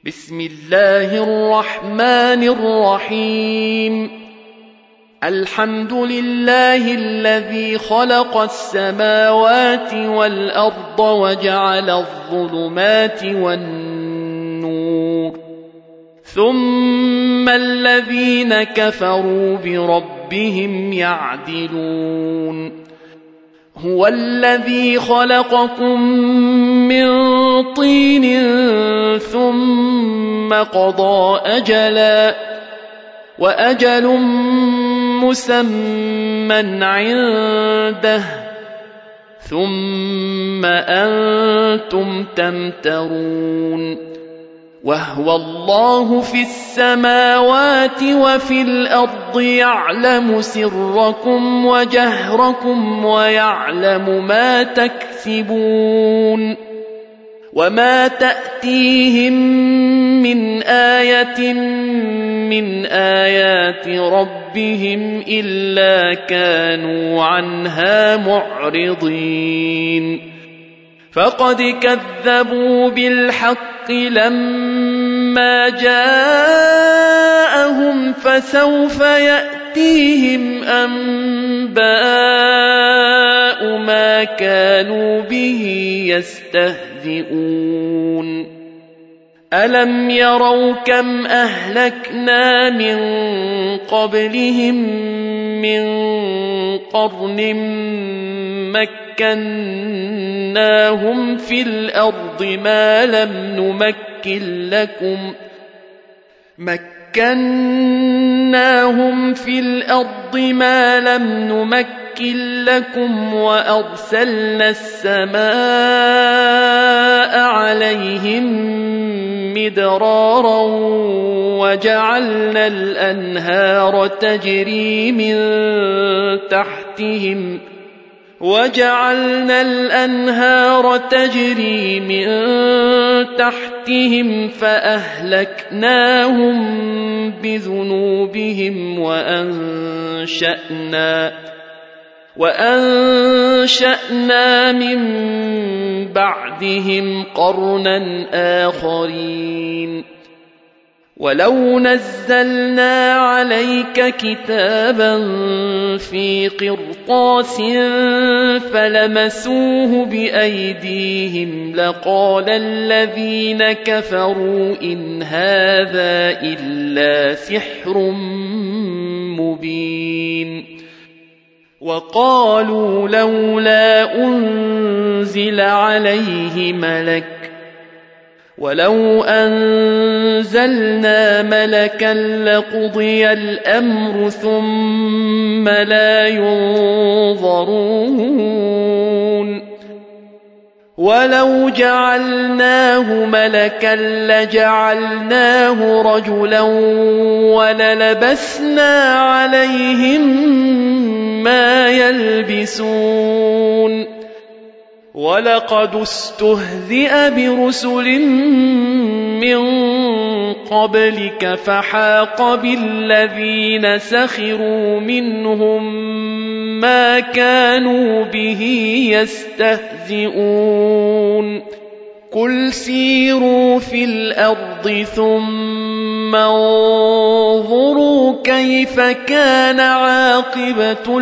بسم الله الرحمن الرحيم. الحمد لله الذي خلق السماوات والأرض وجعل الظلمات والنور، ثم الذين كفروا بربهم يعدلون. هو الذي خلقكم من طين ثم قضى أجلا، وأجل مسمى عنده، ثم أنتم تمترون. وهو الله في السماوات وفي الأرض يعلم سركم وجهركم ويعلم ما تكسبون. وما تأتيهم من آية من آيات ربهم إلا كانوا عنها معرضين. فقد كذبوا بالحق لما جاءهم، فسوف يأتيهم أنباء ما كانوا به يستهزئون. ألم يروا كم أهلكنا من قبلهم من قرن مكناهم في الأرض ما لم نمكن لكم وأرسلنا السماء عليهم مدرارا وجعلنا الأنهار تجري من تحتهم فأهلكناهم بذنوبهم وأنشأنا من بعدهم قرنا آخرين. ولو نزلنا عليك كتابا في قرطاس فلمسوه بأيديهم لقال الذين كفروا إن هذا إلا سحر مبين. وقالوا لولا أنزل عليه ملك، ولو أنزلنا ملكا لقضي الأمر ثم لا ينظرون. ولو جعلناه ملكا لجعلناه رجلا وللبسنا عليهم ما يلبسون. ولقد استهزئ برسل من قبلك فحاق بالذين سخروا منهم ما كانوا به يستهزئون. قل سيروا في الأرض ثم انظروا كيف كان عاقبة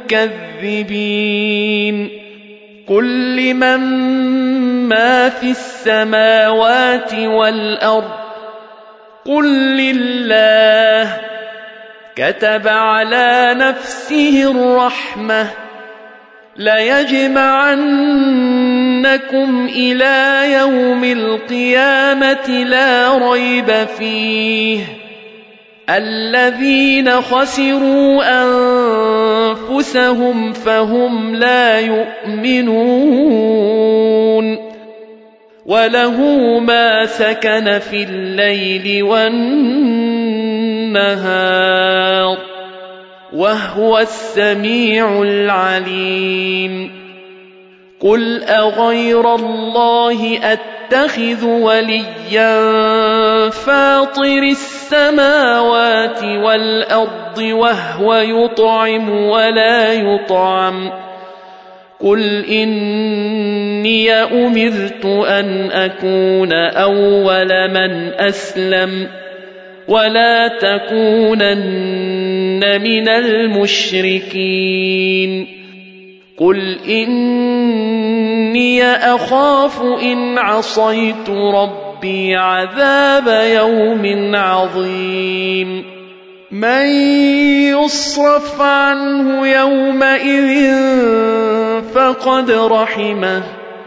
المكذبين. قل لمن ما في السماوات والأرض قل لله. كتب على نفسه الرحمة ليجمعنكم إلى يوم القيامة لا ريب فيه. الذين خسروا أنفسهم فهم لا يؤمنون. وله ما سكن في الليل والنهار وهو السميع العليم. قل أغير الله أتخذ وليا فاطر السماوات والأرض وهو يطعم ولا يطعم قل إني أمرت أن أكون أول من أسلم ولا تكونن من المشركين قل إني أخاف إن عصيت ربي عذاب يوم عظيم من يصرف عنه يومئذ فقد رحمه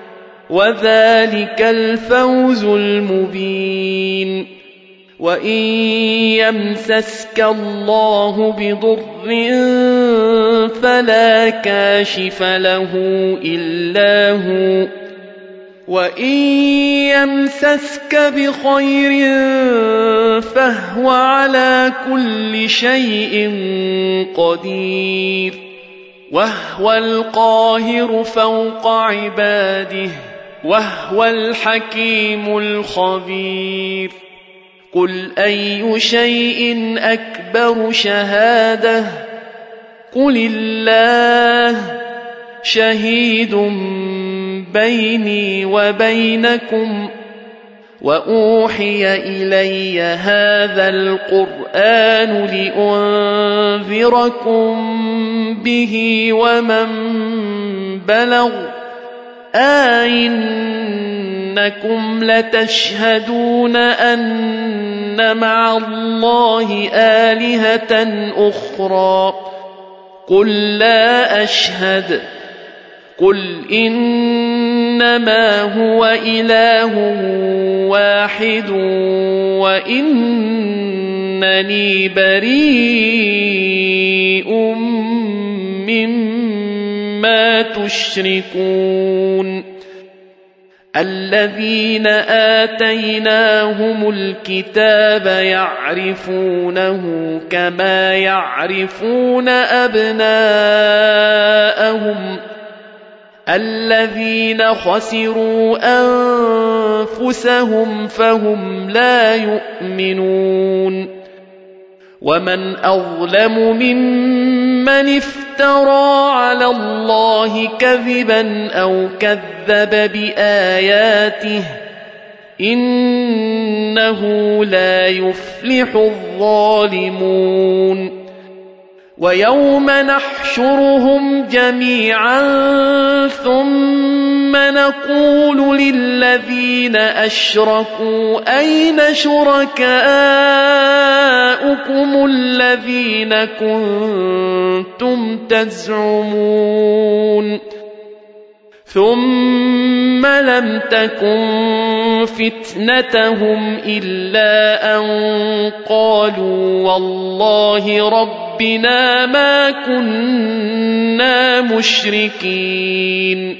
وذلك الفوز المبين وإن يمسسك الله بضر فلا كاشف له إلا هو وإن يمسسك بخير فهو على كل شيء قدير وهو القاهر فوق عباده وهو الحكيم الخبير قل أي شيء أكبر شهادة قل الله شهيد بيني وبينكم وأوحي إلي هذا القرآن لأنذركم به ومن بلغ أئنكم لتشهدون أن مع الله آلهة أخرى قل لا أشهد قل إنما هو إله واحد وإنني بريء مما تشركون الذين آتيناهم الكتاب يعرفونه كما يعرفون أبناءهم الذين خسروا أنفسهم فهم لا يؤمنون ومن أظلم ممن افترى على الله كذبا أو كذب بآياته إنه لا يفلح الظالمون ويوم نحشرهم جميعا ثم نقول للذين أشركوا أين شركاؤكم الذين كنتم تزعمون ثم لم تكن فتنتهم إلا أن قالوا والله ربنا ما كنا مشركين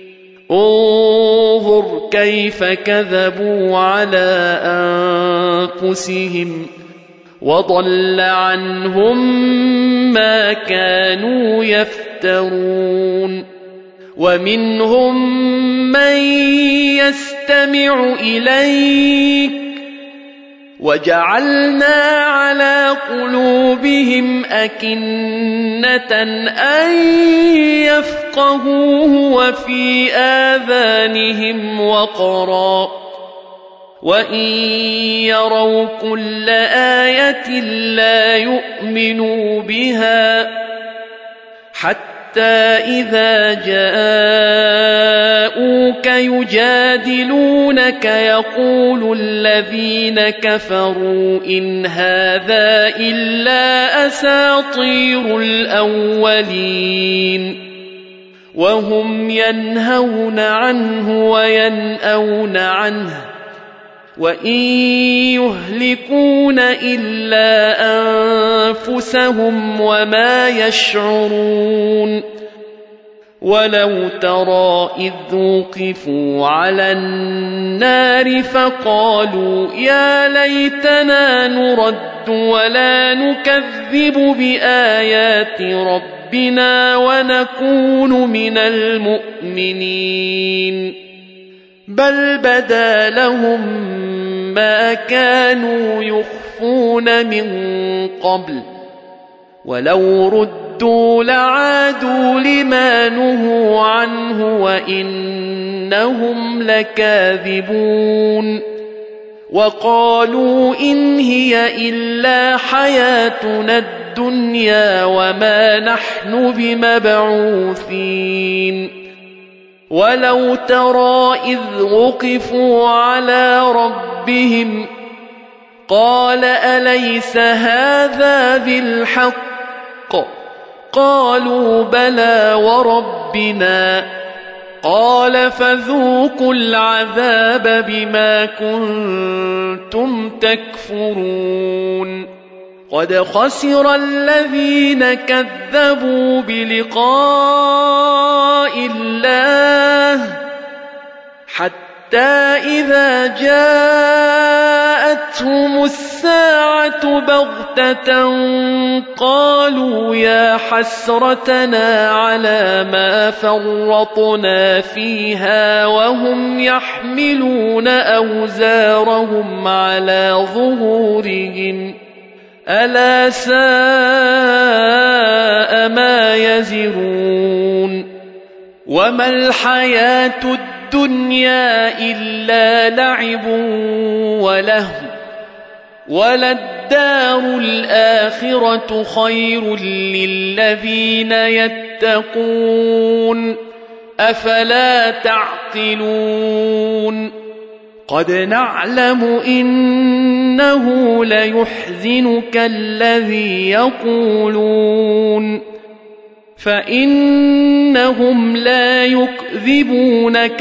انظر كيف كذبوا على أنفسهم وضل عنهم ما كانوا يفترون ومنهم من يستمع إليك وجعلنا على قلوبهم أكنة أن يفقهوه وفي آذانهم وقرا وإن يروا كل آية لا يؤمنوا بها حتى إذا جاءوك يجادلونك يقول الذين كفروا إن هذا إلا أساطير الأولين وهم ينهون عنه وينأون عنه وإن يهلكون إلا أنفسهم وما يشعرون ولو ترى إذ وقفوا على النار فقالوا يا ليتنا نرد ولا نكذب بآيات ربنا ونكون من المؤمنين بل بدا لهم ما كانوا يخفون من قبل ولو ردوا لعادوا لما نهوا عنه وإنهم لكاذبون وقالوا إن هي إلا حياتنا الدنيا وما نحن بمبعوثين ولو ترى إذ وقفوا على ربهم قال أليس هذا بالحق قالوا بلى وربنا قال فذوقوا العذاب بما كنتم تكفرون قد خسر الذين كذبوا بلقاء الله حتى إذا جاءتهم الساعة بغتة قالوا يا حسرتنا على ما فرطنا فيها وهم يحملون أوزارهم على ظهورهم ألا ساء ما يزرون وما الحياة الدنيا إلا لعب ولهو وللدار الآخرة خير للذين يتقون أفلا تعقلون قد نعلم إنه ليحزنك الذي يقولون فإنهم لا يكذبونك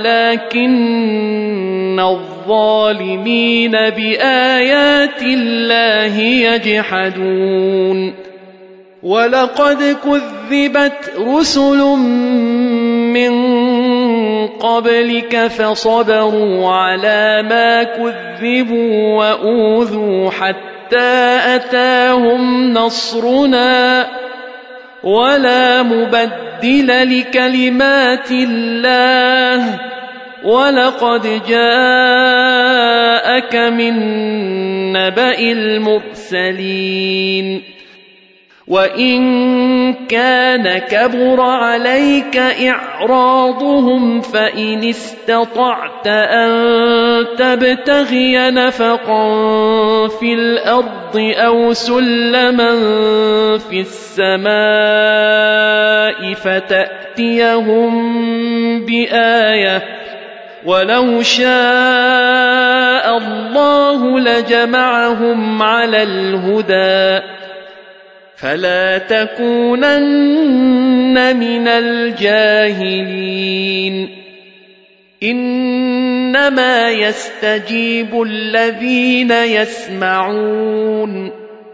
ولكن الظالمين بآيات الله يجحدون ولقد كذبت رسل من قبلك فصبروا على ما كذبوا وأوذوا حتى أتاهم نصرنا ولا مبدل لكلمات الله ولقد جاءك من نبأ المرسلين وإن كان كبر عليك إعراضهم فإن استطعت أن تبتغي نفقا في الأرض أو سلما في السماء فتأتيهم بآية ولو شاء الله لجمعهم على الهدى فلا تكونن من الجاهلين إنما يستجيب الذين يسمعون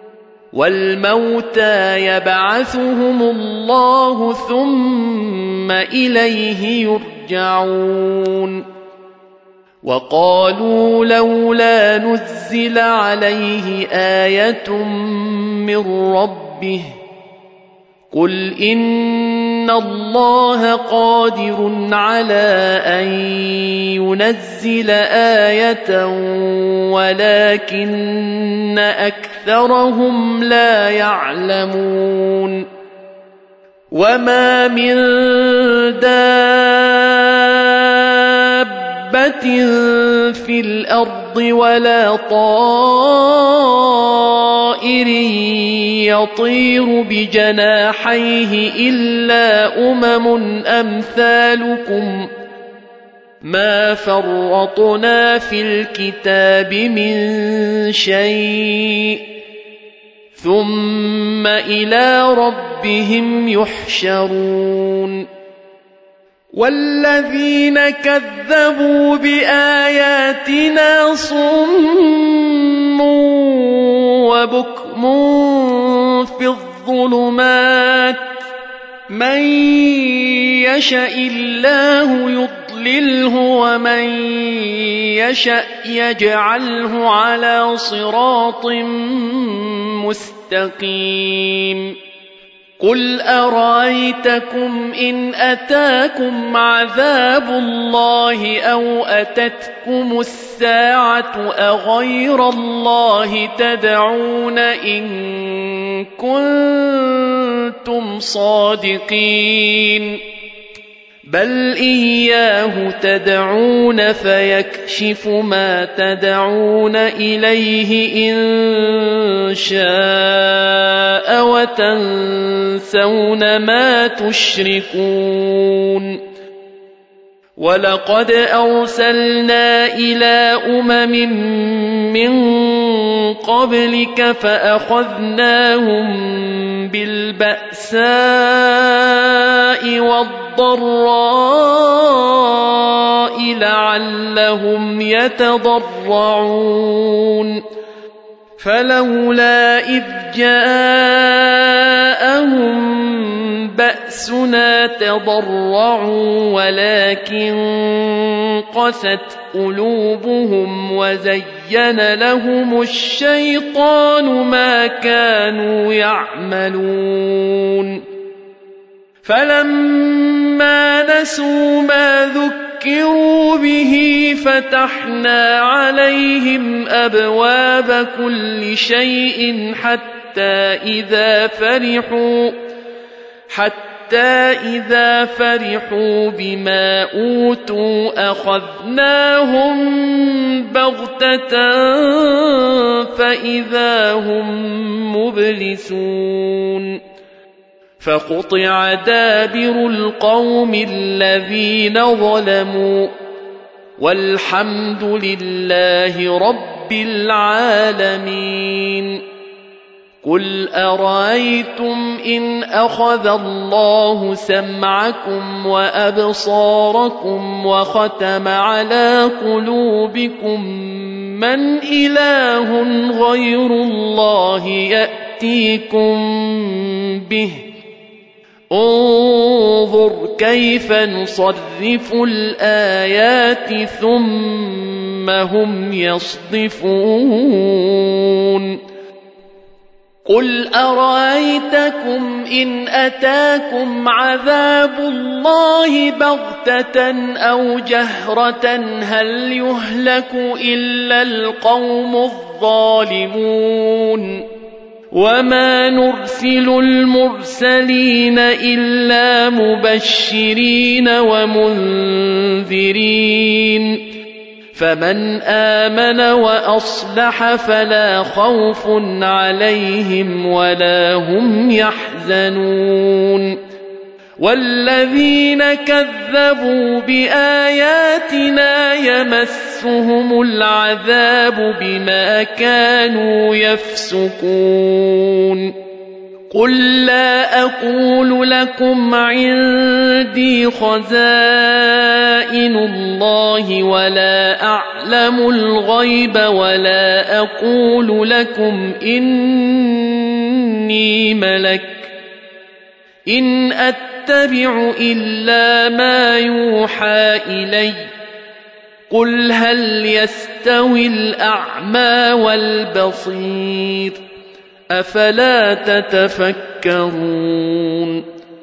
والموتى يبعثهم الله ثم إليه يرجعون وقالوا لولا نزل عليه آية من ربه قل إن الله قادر على أن ينزل آية ولكن أكثرهم لا يعلمون وما من دابة في الأرض ولا طائر يطير بجناحيه إلا أمثالكم ما فرطنا في الكتاب من شيء ثم إلى ربهم يحشرون والذين كذبوا بآياتنا صم وبكم في الظلمات من يشاء الله يضلله ومن يشاء يجعله على صراط مستقيم قل أرأيتكم إن أتاكم عذاب الله أو أتتكم الساعة أغير الله تدعون إن كنتم صادقين بل إياه تدعون فيكشف ما تدعون إليه إن شاء وتنسون ما تشركون ولقد أرسلنا إلى من قبلك فأخذناهم بالبأساء والضراء لعلهم يتضرعون فلولا إذ جاءهم بأسنا تضرعوا ولكن قست قلوبهم وزين لهم الشيطان ما كانوا يعملون فلما نسوا ما ذكروا به فتحنا عليهم أبواب كل شيء حتى إذا فرحوا بما أوتوا أخذناهم بغتة فإذا هم مبلسون فقطع دابر القوم الذين ظلموا والحمد لله رب العالمين قل أرأيتم إن أخذ الله سمعكم وأبصاركم وختم على قلوبكم من إله غير الله يأتيكم به انظر كيف نصرف الآيات ثم هم يصدفون قل أرأيتكم إن أتاكم عذاب الله بغتة أو جهرة هل يهلك إلا القوم الظالمون وما نرسل المرسلين إلا مبشرين ومنذرين فمن آمن وأصلح فلا خوف عليهم ولا هم يحزنون والذين كذبوا بآياتنا يمسهم العذاب بما كانوا يفسقون قل لا أقول لكم عندي خزائن الله ولا أعلم الغيب ولا أقول لكم إني ملك إن أتبع إلا ما يوحى إلي قل هل يستوي الأعمى والبصير أفلا تتفكرون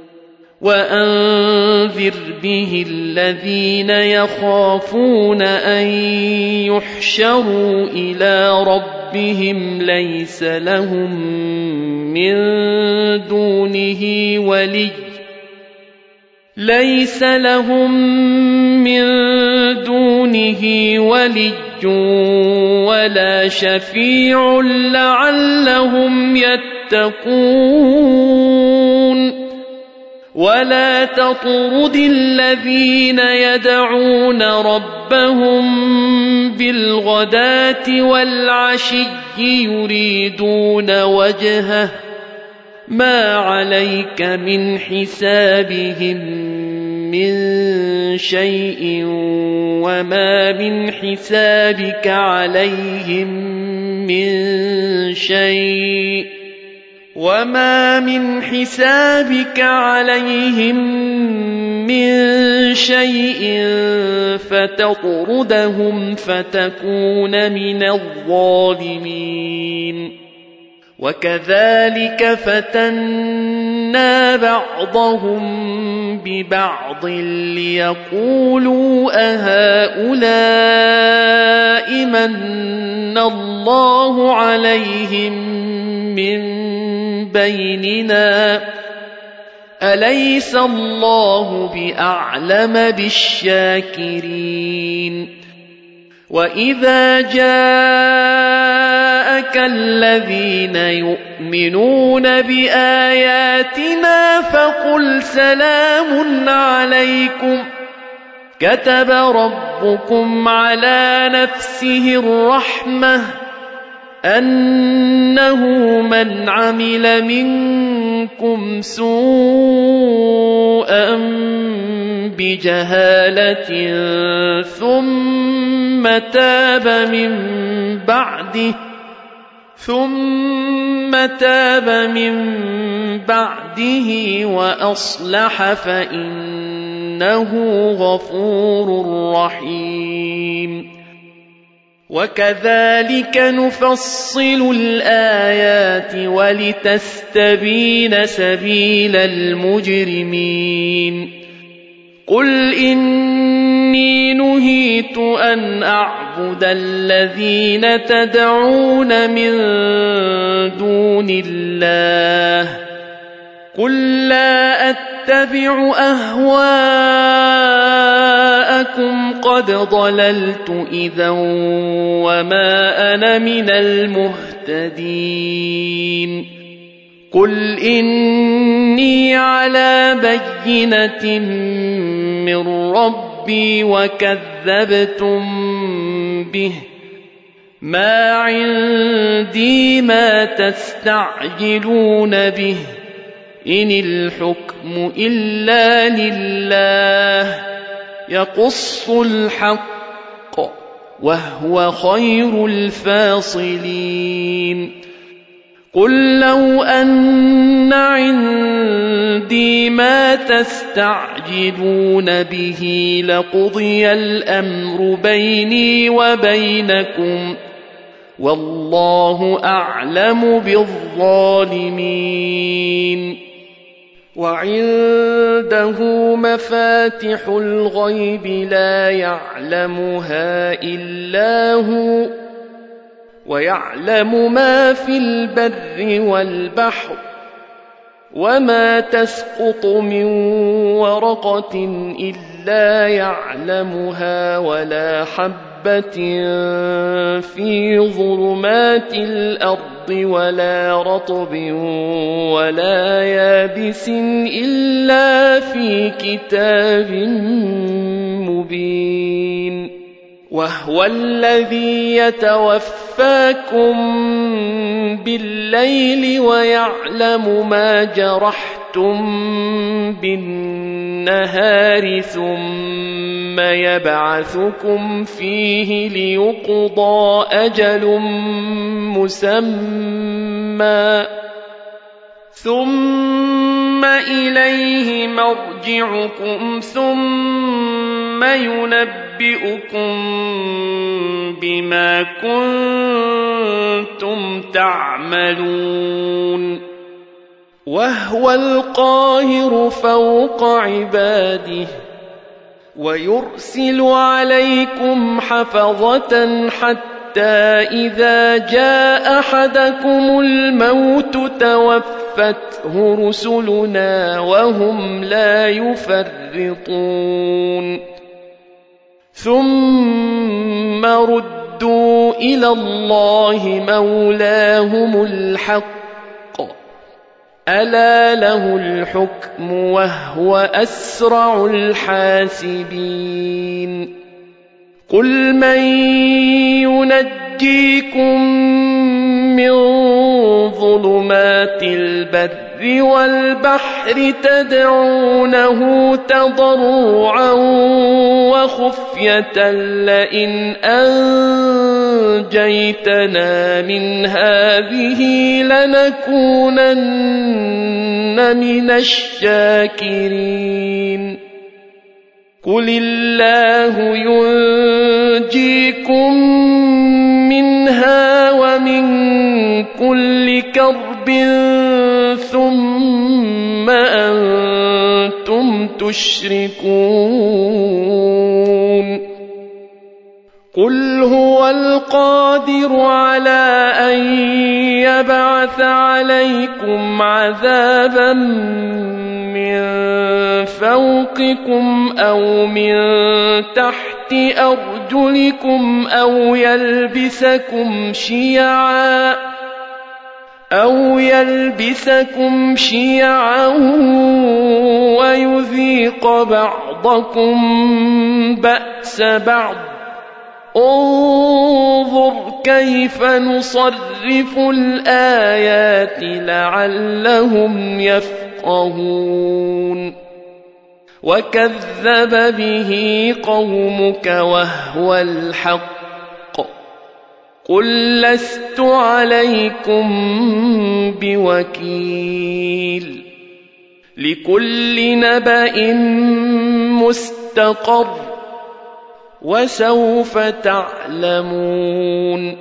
وأنذر به الذين يخافون أن يحشروا إلى ربهم ليس لهم من دونه ولي ولا شفيع لعلهم يتقون ولا تطرد الذين يدعون ربهم بالغداة والعشي يريدون وجهه ما عليك من حسابهم من شيء وما من حسابك عليهم من شيء فتطردهم فتكون من الظالمين وكذلك فتنا بعضهم ببعض ليقولوا أهؤلاء من الله عليهم من بيننا أليس الله بأعلم بالشاكرين وإذا جاءك الذين يؤمنون بآياتنا فقل سلام عليكم كتب ربكم على نفسه الرحمة أنه من عمل منكم سوءا بجهالة ثم تاب من بعده وأصلح فإنه غفور رحيم وكذلك نفصل الآيات ولتستبين سبيل المجرمين قل إني نهيت أن أعبد الذين تدعون من دون الله قل لا أتبع أهواءكم قد ضللت إذا وما أنا من المهتدين قل إني على بينة من ربي وكذبتم به ما عندي ما تستعجلون به إن الحكم إلا لله يقص الحق وهو خير الفاصلين قل لو أن عندي ما تستعجلون به لقضي الأمر بيني وبينكم والله أعلم بالظالمين وعنده مفاتح الغيب لا يعلمها إلا هو ويعلم ما في البر والبحر وما تسقط من ورقة إلا يعلمها ولا حبة في ظلمات الأرض ولا رطب ولا يابس إلا في كتاب مبين وهو الذي يتوفاكم بالليل ويعلم ما جرحتم بالنهار ثم يبعثكم فيه ليقضى أجل مسمى ثم إليه مرجعكم ثم ينبئكم بما كنتم تعملون وهو القاهر فوق عباده ويرسل عليكم حفظة حتى إذا جاء أحدكم الموت توفته رسلنا وهم لا يفرطون ثم ردوا إلى الله مولاهم الحق ألا له الحكم وهو أسرع الحاسبين قل من ينجيكم من ظلمات البر والبحر تدعونه تضرعا وخفية لئن أنجيتنا من هذه لنكونن من الشاكرين قل الله ينجيكم منها ومن كل بكرب ثم أنتم تشركون قل هو القادر على أن يبعث عليكم عذابا من فوقكم أو من تحت أرجلكم أو يلبسكم شيعا ويذيق بعضكم بأس بعض انظر كيف نصرف الآيات لعلهم يفقهون وكذب به قومك وهو الحق قل لست عليكم بوكيل لكل نبأ مستقر وسوف تعلمون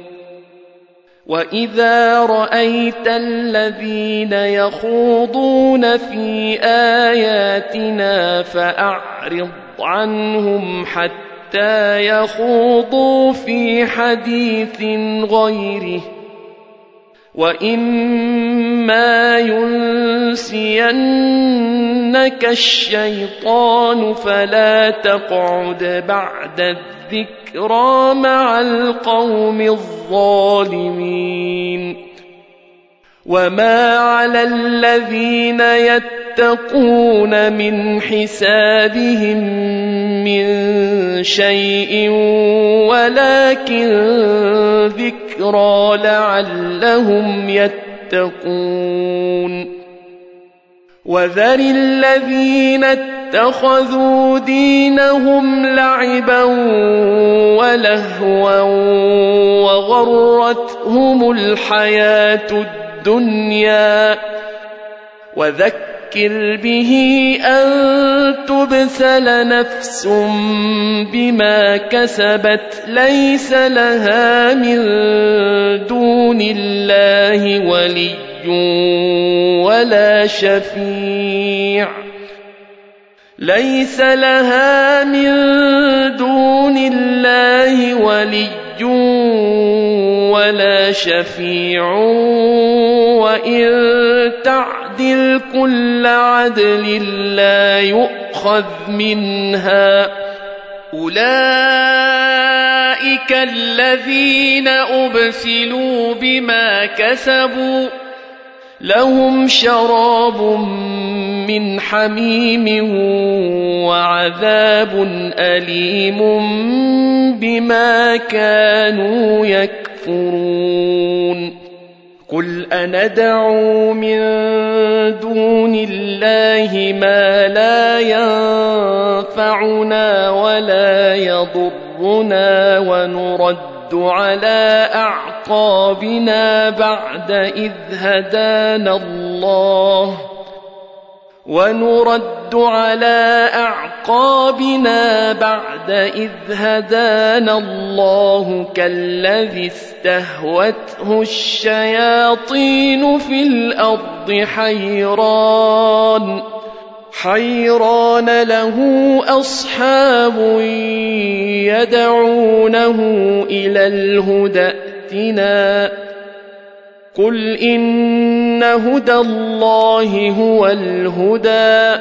وإذا رأيت الذين يخوضون في آياتنا فأعرض عنهم حتى يخوضوا في حديث غيره وإما ينسينك الشيطان فلا تقعد بعد الذكرى مع القوم الظالمين وما على الذين يتقون من حسابهم من شيء ولكن ذكرى لعلهم يتقون وذر الذين اتخذوا دينهم لعبا ولهوا وغرتهم الحياة الدنيا وذكر به أن تبسل نفس بما كسبت ليس لها من دون الله ولي ولا شفيع ليس لها من دون الله ولي ولا شفيع وإن تعدل كل عدل لا يؤخذ منها أولئك الذين أبسلوا بما كسبوا لهم شراب من حميم وعذاب أليم بما كانوا يكفرون قل أندعو من دون الله ما لا ينفعنا ولا يضرنا ونرد على أعقابنا بعد إذ هدانا الله كالذي استهوته الشياطين في الأرض حيران له أصحاب يدعونه إلى الهدى ائتنا قل إن هدى الله هو الهدى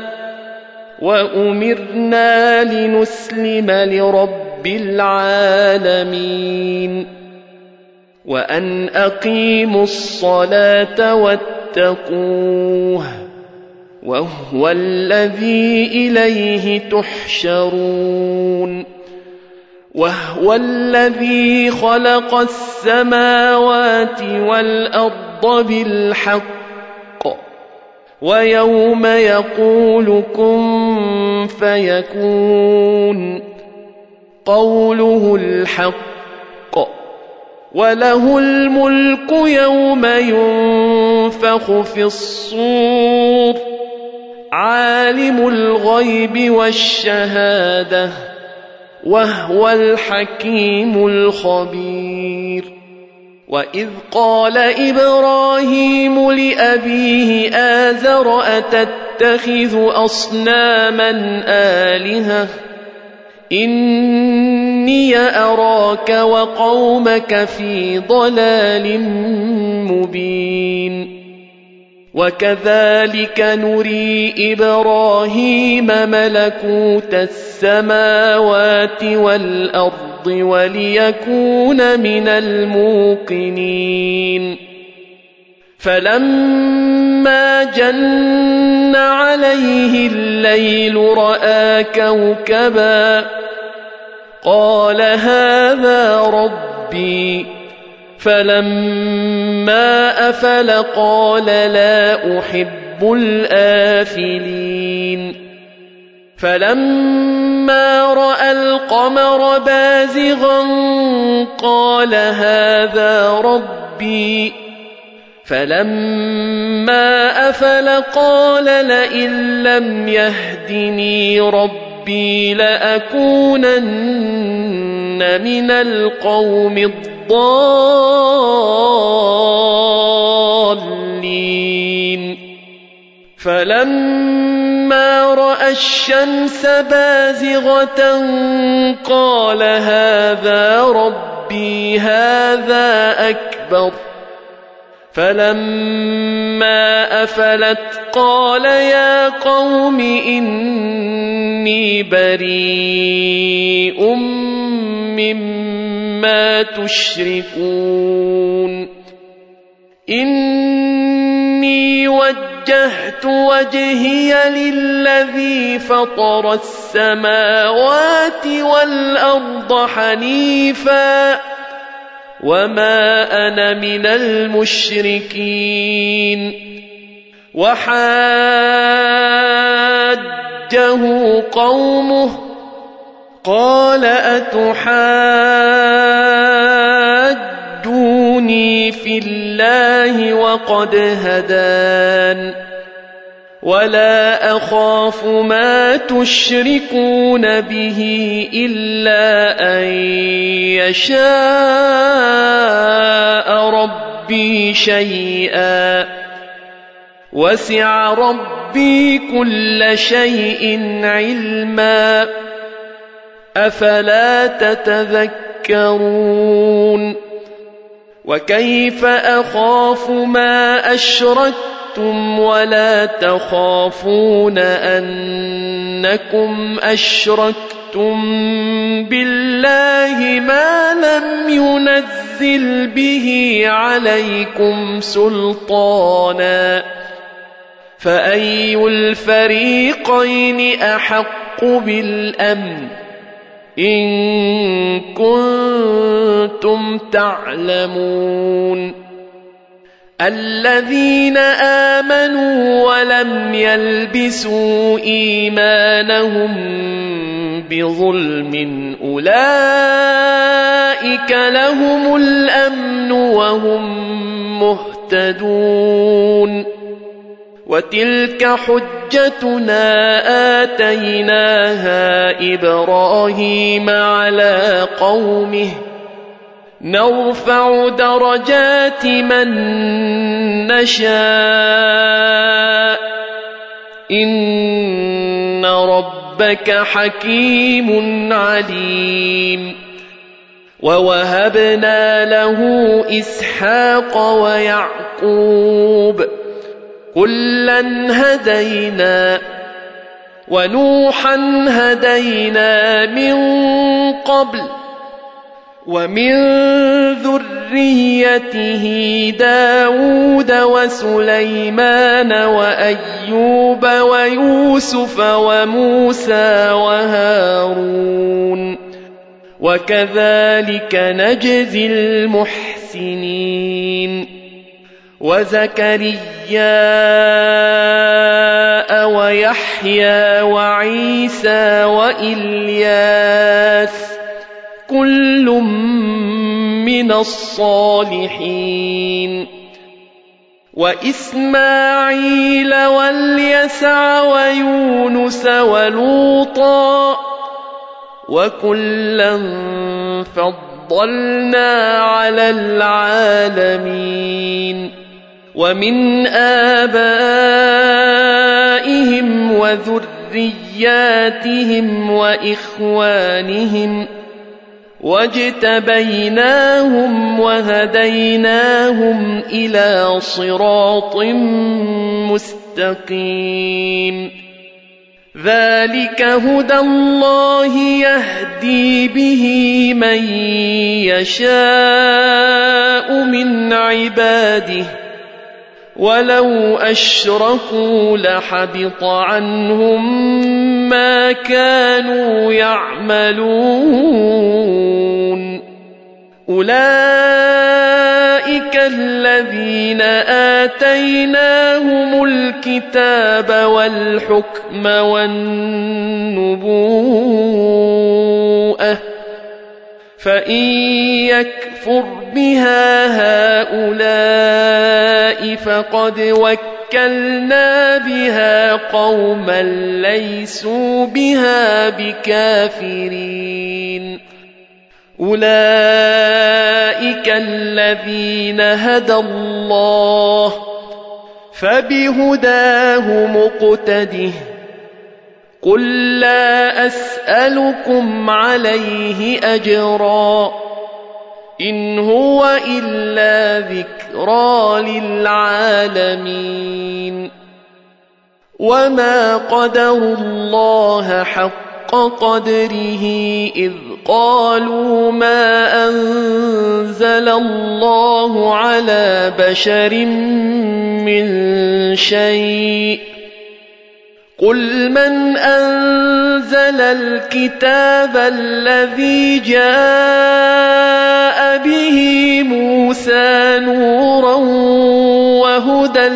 وأمرنا لنسلم لرب العالمين وأن أقيموا الصلاة واتقوه وهو الذي إليه تحشرون وهو الذي خلق السماوات والأرض بالحق ويوم يقول كن فيكون قوله الحق وله الملك يوم ينفخ في الصور عالم الغيب والشهادة وهو الحكيم الخبير وإذ قال إبراهيم لأبيه آزر أتتخذ أصناما آلهة إني أراك وقومك في ضلال مبين وكذلك نري إبراهيم ملكوت السماوات والأرض وليكون من الموقنين فلما جن عليه الليل رأى كوكبا قال هذا ربي فلما أفل قال لا أحب الآفلين فلما رأى القمر بازغا قال هذا ربي فلما أفل قال لئن لم يهدني ربي لأكونن من القوم الضالين فلما رأى الشمس بازغة قال هذا ربي هذا أكبر فلما أفلت قال يا قوم إني بريء مما تشركون إني وجهت وجهي للذي فطر السماوات والأرض حنيفا وما أنا من المشركين وحاجه قومه قال أتحاجوني في الله وقد هدان ولا أخاف ما تشركون به إلا أن يشاء ربي شيئا وسع ربي كل شيء علما أفلا تتذكرون وكيف أخاف ما أشركتم ولا تخافون أنكم أشركتم بالله ما لم ينزل به عليكم سلطانا فأي الفريقين أحق بالأمن إن كنتم تعلمون الذين آمنوا ولم يلبسوا إيمانهم بظلم أولئك لهم الأمن وهم مهتدون وتلك حجتنا آتيناها إبراهيم على قومه نرفع درجات من نشاء إن ربك حكيم عليم ووهبنا له إسحاق ويعقوب كلا هدينا ونوحا هدينا من قبل ومن ذريته داود وسليمان وأيوب ويوسف وموسى وهارون وكذلك نجزي المحسنين وزكريا ويحيى وعيسى وإلياس كل من الصالحين وإسماعيل واليسع ويونس ولوطا وكلا فضلنا فضلنا على العالمين ومن آبائهم وذرياتهم وإخوانهم واجتبيناهم وهديناهم إلى صراط مستقيم ذلك هدى الله يهدي به من يشاء من عباده ولو أشركوا لحبط عنهم ما كانوا يعملون أولئك الذين آتيناهم الكتاب والحكم والنبوءة فإن يكفر بها هؤلاء فقد وكلنا بها قوما ليسوا بها بكافرين أولئك الذين هدى الله فبهداه مقتده قل لا أسألكم عليه أجرا إن هو إلا ذكرى للعالمين وما قدروا الله حق قدره إذ قالوا ما أنزل الله على بشر من شيء قل من أنزل الكتاب الذي جاء به موسى نورا وهدى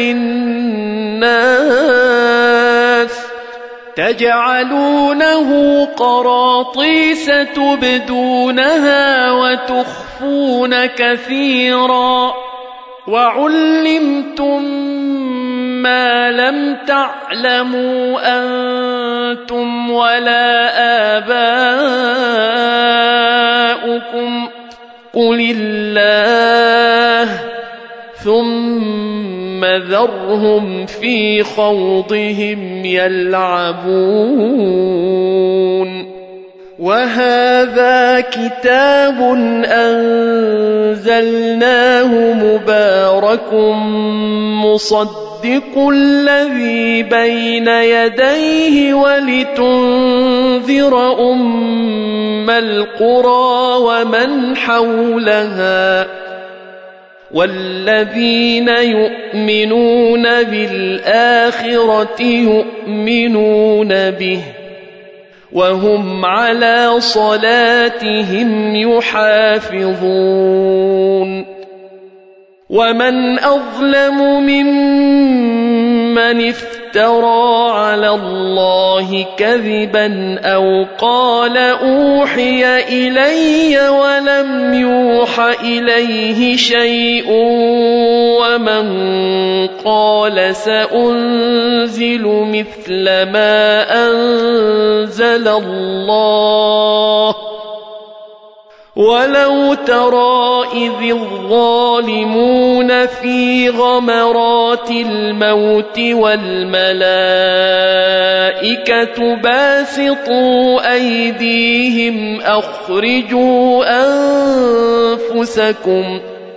للناس تجعلونه قراطيس تبدونها وتخفون كثيرا وعلمتم ما لم تعلموا أنتم ولا آباؤكم قل الله ثم ذرهم في خوضهم يلعبون وهذا كتاب أنزلناه مبارك مصدق الذي بين يديه ولتنذر أم القرى ومن حولها والذين يؤمنون بالآخرة يؤمنون به وهم على صلاتهم يحافظون ومن أظلم ممن افترى على الله كذبا أو قال أوحي إلي ولم يوح إليه شيء ومن قال سأنزل مثل ما أنزل الله ولو ترى إذ الظالمون في غمرات الموت والملائكة باسطوا أيديهم أخرجوا أنفسكم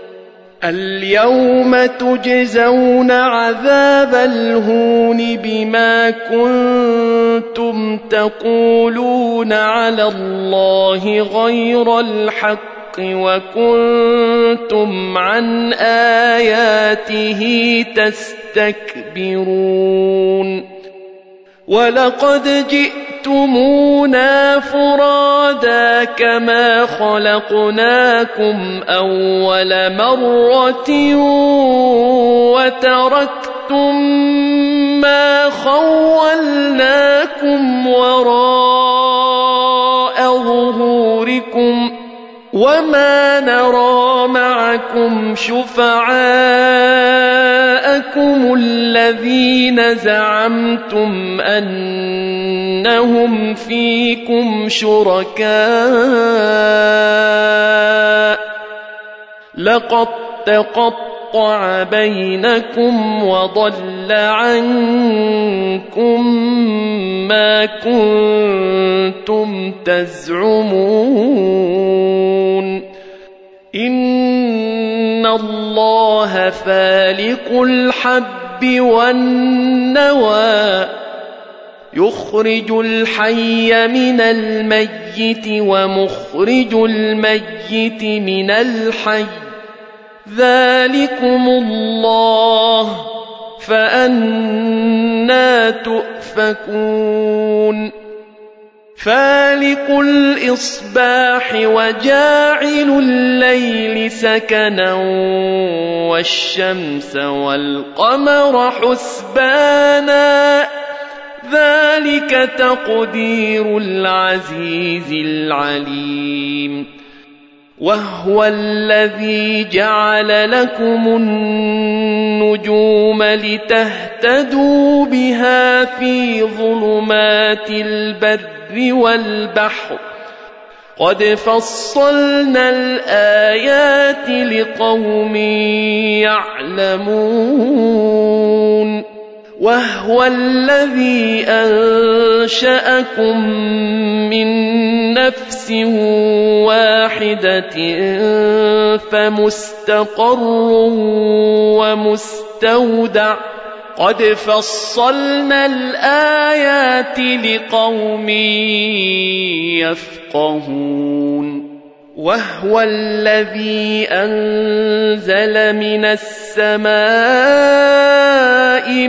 اليوم تجزون عذاب الهون بما كنتم تقولون على الله غير الحق وكنتم عن آياته تستكبرون ولقد جئتمونا فرادا كما خلقناكم أول مرة وتركتم ما خولناكم وراء ظهوركم وما نرى معكم شفعاءكم الذين زعمتم أنهم فيكم شركاء لقد تقطع بينكم وضل عنكم ما كنتم تزعمون إن الله فالق الحب والنوى يخرج الحي من الميت ومخرج الميت من الحي ذلكم الله فأنى تؤفكون فالق الإصباح وجاعل الليل سكنا والشمس والقمر حسبانا ذلك تقدير العزيز العليم وهو الذي جعل لكم النجوم لتهتدوا بها في ظلمات البر والبحر قد فصلنا الآيات لقوم يعلمون وهو الذي أنشأكم من نفس واحدة فمستقر ومستودع قد فصلنا الآيات لقوم يفقهون وهو الذي أنزل من السماء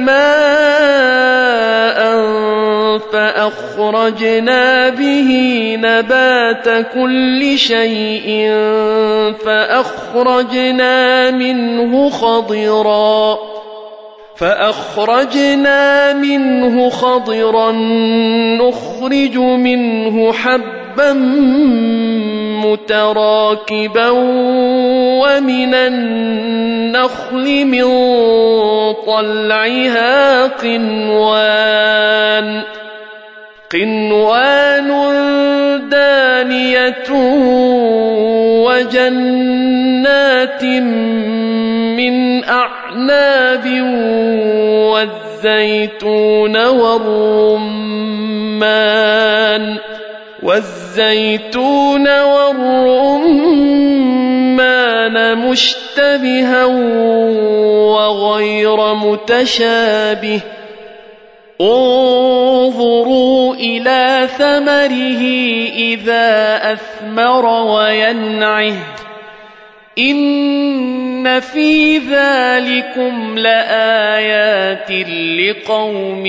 ماء فأخرجنا به نبات كل شيء فأخرجنا منه خضرا نخرج منه حبا متراكبا ومن النخل من طلعها قنوان دانية وجنات من أعناب والزيتون والرمان مشتبها وغير متشابه انظروا إلى ثمره إذا أثمر وينعه إن في ذلكم لآيات لقوم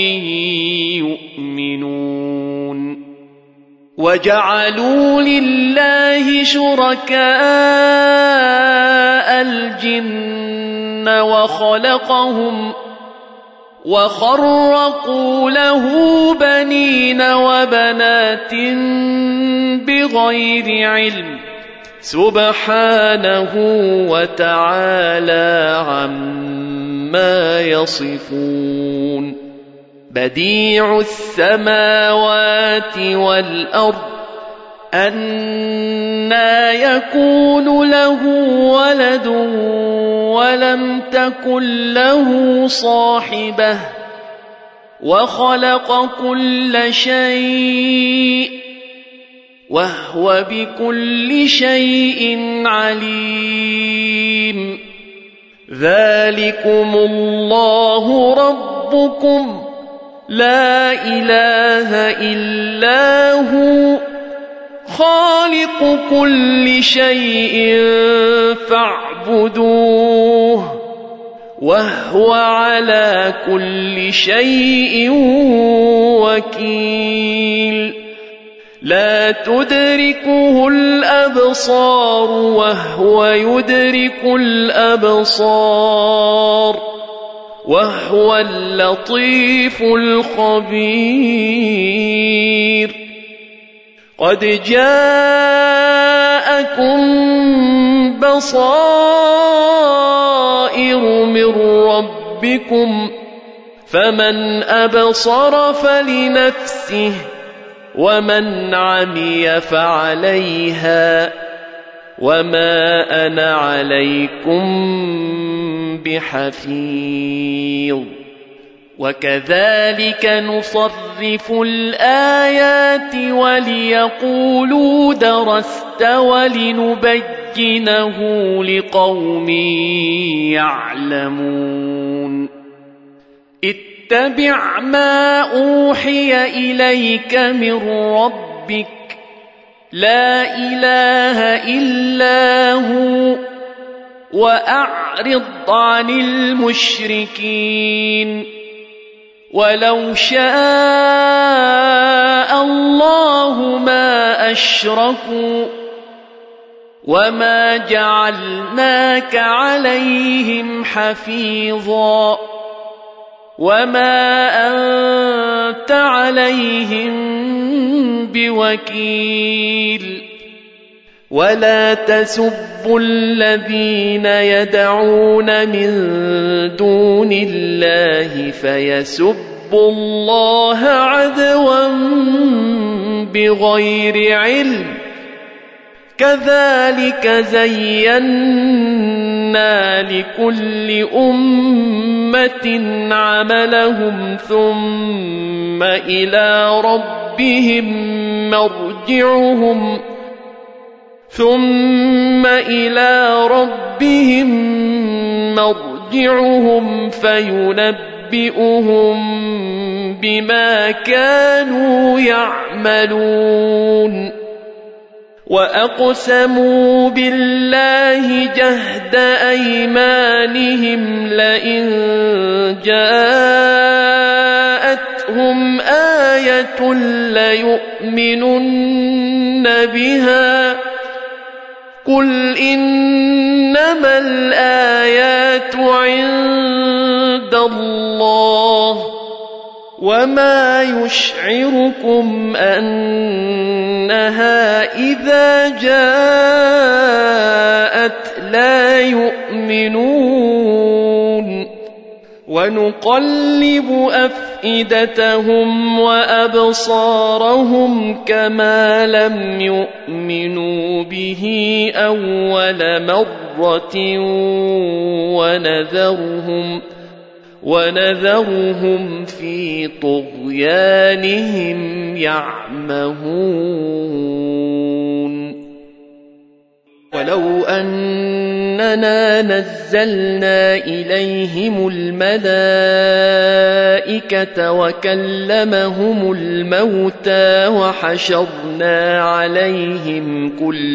يؤمنون وجعلوا لله شركاء الجن وخلقهم وخرقوا له بنين وبنات بغير علم سبحانه وتعالى عما يصفون بديع السماوات والأرض أنى يكون له ولد ولم تكن له صاحبة وخلق كل شيء وهو بكل شيء عليم ذلكم الله ربكم لا إله إلا هو خالق كل شيء فاعبدوه وهو على كل شيء وكيل لا تدركه الأبصار وهو يدرك الأبصار وهو اللطيف الخبير قد جاء جاءكم بصائر من ربكم فمن أبصر فلنفسه ومن عمي فعليها وما أنا عليكم بحفيظ وكذلك نصرف الآيات وليقولوا درست ولنبينه لقوم يعلمون اتبع ما أوحي إليك من ربك لا إله إلا هو وأعرض عن المشركين ولو شاء الله ما أشركوا وما جعلناك عليهم حفيظا وما أنت عليهم بوكيل ولا تسبوا الذين يدعون من دون الله فيسبوا الله عدوا بغير علم كذلك زينا لكل أمة عملهم ثم إلى ربهم مرجعهم فينبئهم بما كانوا يعملون وأقسموا بالله جهد أيمانهم لئن جاءتهم آية ليؤمنن بها قل إنما الآيات عند الله وما يشعركم أنها إذا جاءت لا يؤمنون ونقلب أفئدتهم وأبصارهم كما لم يؤمنوا به أول مرة ونذرهم في طغيانهم يعمهون ولو أننا نزلنا إليهم الملائكة وكلمهم الموتى وحشرنا عليهم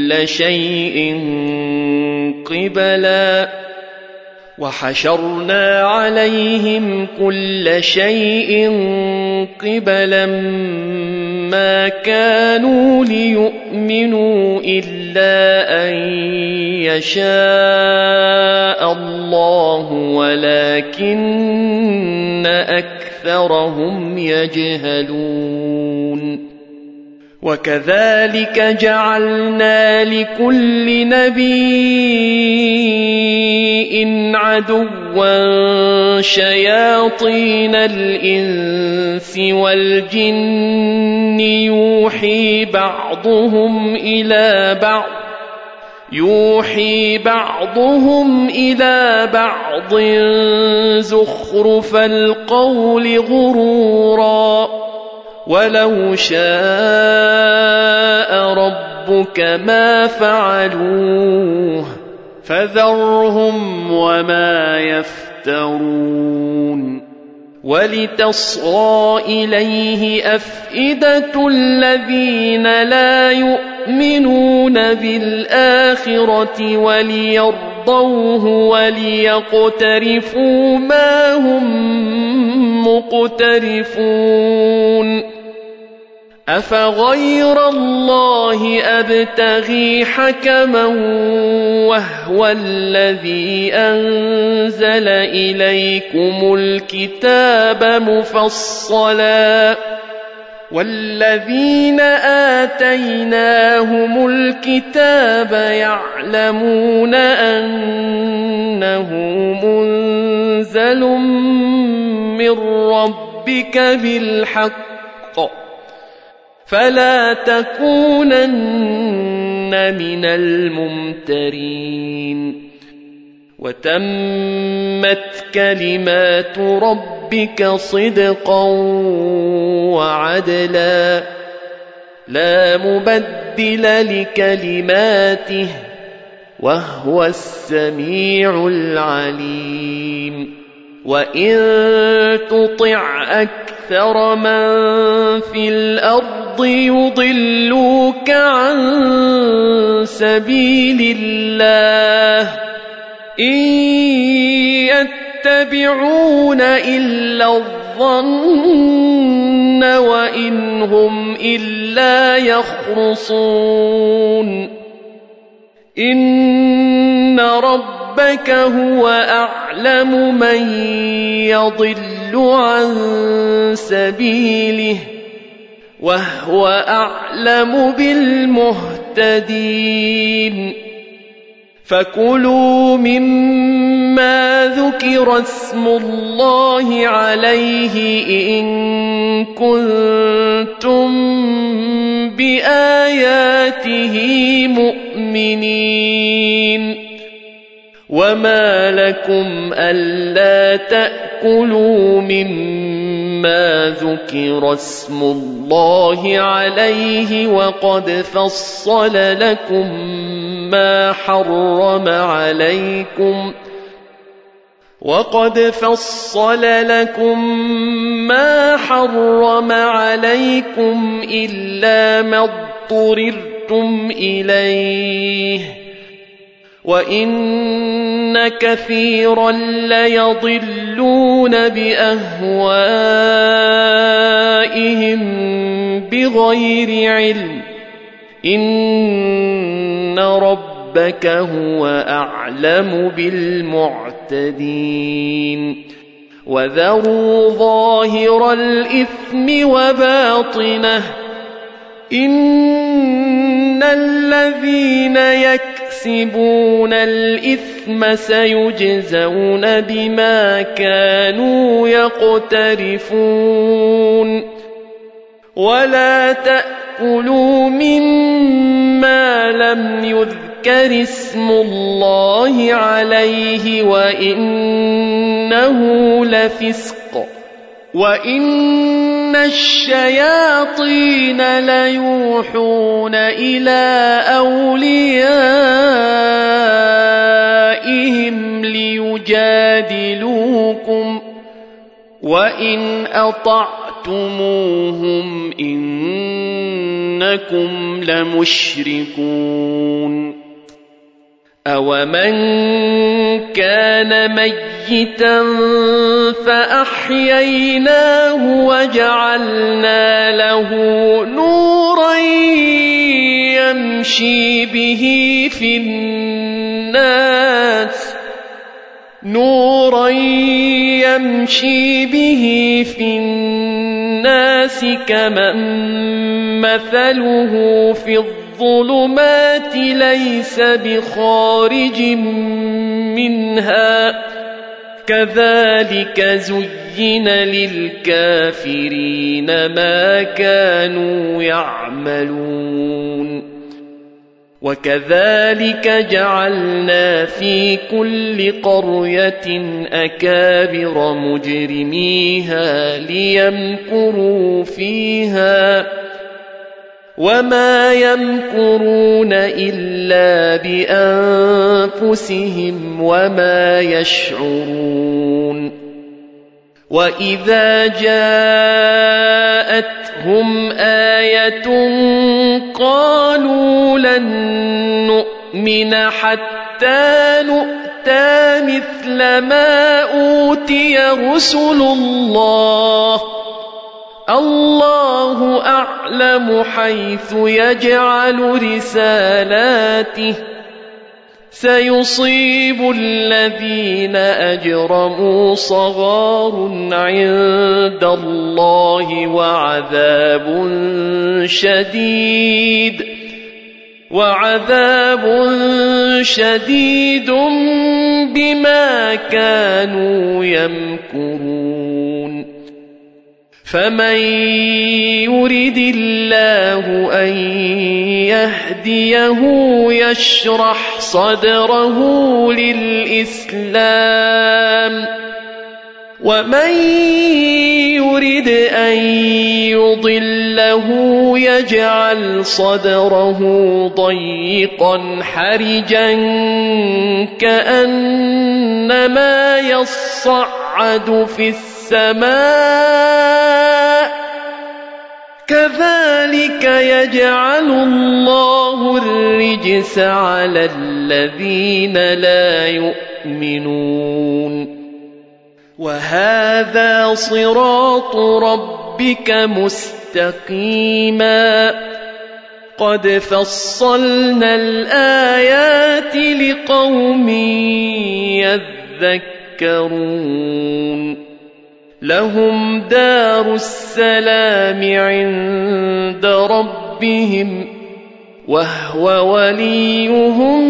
كل شيء قبلا ما كانوا ليؤمنوا إلا أن يشاء الله ولكن أكثرهم يجهلون وكذلك جعلنا لكل نبي عدوا شياطين الإنس والجن يوحي بعضهم إلى بعض زخرف القول غرورا ولو شاء ربك ما فعلوه فذرهم وما يفترون ولتصغى إليه أفئدة الذين لا يؤمنون بالآخرة وليرضوه وليقترفوا ما هم مقترفون أفغير الله أبتغي حكما وهو الذي أنزل إليكم الكتاب مفصلا والذين آتيناهم الكتاب يعلمون أنه منزل من ربك بالحق فلا تكونن من الممترين وتمت كلمات ربك صدقا وعدلا لا مبدل لكلماته وهو السميع العليم وإن تطع أكثر من في الأرض يضلوك عن سبيل الله إن يتبعون إلا الظن وإن هم إلا يخرصون إن ربك هو أعلم من يضل عن سبيله وهو أعلم بالمهتدين فكلوا مما ذكر اسم الله عليه إن كنتم بآياته مؤمنين وما لكم ألا تأكلوا مما ذكر اسم الله عليه وقد فصل لكم ما حرم عليكم إلا ما اضطررتم إليه وإن كثيرا ليضلون بأهوائهم بغير علم إن ربك هو أعلم بالمعتدين وذروا ظاهر الإثم وباطنه إن الذين يكسبون الإثم سيجزون بما كانوا يقترفون ولا تأكلوا مما لم يذكر اسم الله عليه وإنه لفسق وإن الشياطين ليوحون إلى أوليائهم ليجادلوكم وإن أطعتموهم إنكم لمشركون أومن كان ميتا فأحييناه وجعلنا له نورا يمشي به في الناس كمن مثله في الظلمات ليس بخارج منها كذلك زين للكافرين ما كانوا يعملون وكذلك جعلنا في كل قرية أكابر مجرميها ليمكروا فيها وما يمكرون إلا بأنفسهم وما يشعرون وإذا جاءتهم آية قالوا لن نؤمن حتى نؤتى مثل ما أوتي رسل الله أعلم حيث يجعل رسالاته سيصيب الذين أجرموا صغار عند الله وعذاب شديد بما كانوا يمكرون فمن يرد الله أن يهديه يشرح صدره للإسلام ومن يرد أن يضله يجعل صدره ضيقا حرجا كأنما يصعد في السماء كذلك يجعل الله الرجس على الذين لا يؤمنون وهذا صراط ربك مستقيما قد فصلنا الآيات لقوم يذكرون لهم دار السلام عند ربهم وهو وليهم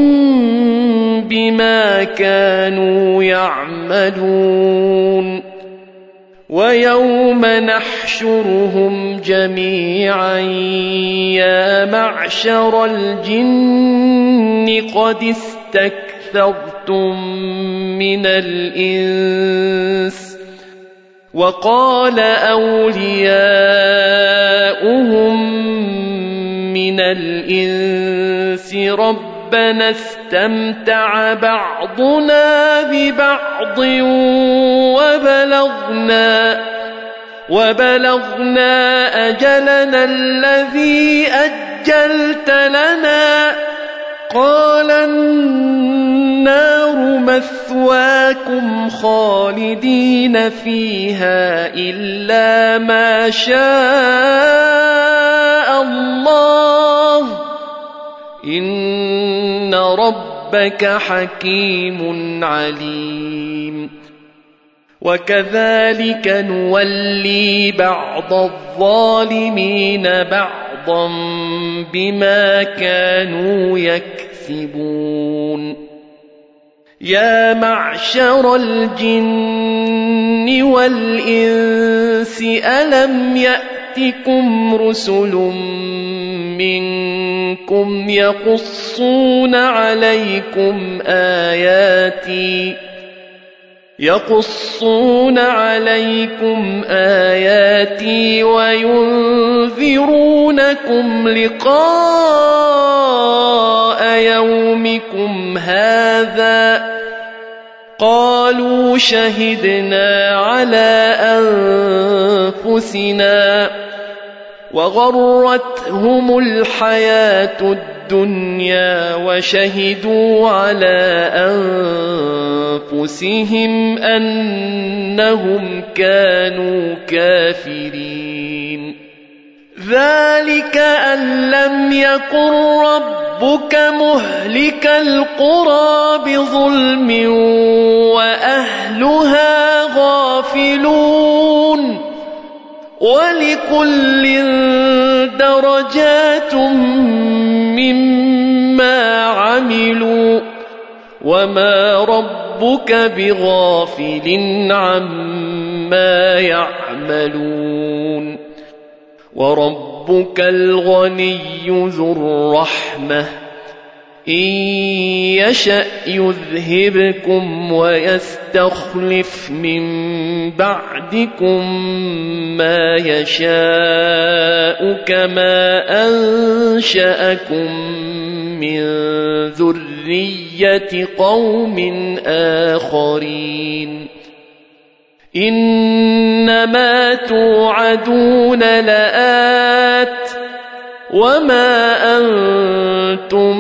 بما كانوا يعملون ويوم نحشرهم جميعا يا معشر الجن قد استكثرتم من الإنس وقال أولياؤهم من الإنس ربنا استمتع بعضنا ببعض وبلغنا أجلنا الذي أجلت لنا قال النار مثواكم خالدين فيها إلا ما شاء الله إن ربك حكيم عليم وكذلك نولي بعض الظالمين بعضا بما كانوا يكسبون يا معشر الجن والإنس ألم يأتكم رسل منكم يقصون عليكم آياتي وينذرونكم لقاء يومكم هذا قالوا شهدنا على أنفسنا وغرتهم الحياة الدنيا وشهدوا على أنفسهم أنهم كانوا كافرين ذلك أن لم يكن ربك مهلك القرى بظلم وأهلها غافلون ولكل درجات مما عملوا وما ربك بغافل عما يعملون وربك الغني ذو الرحمة إن يشأ يذهبكم ويستخلف من بعدكم ما يشاء كما أنشأكم من ذرية قوم آخرين إنما توعدون لآت وما أنتم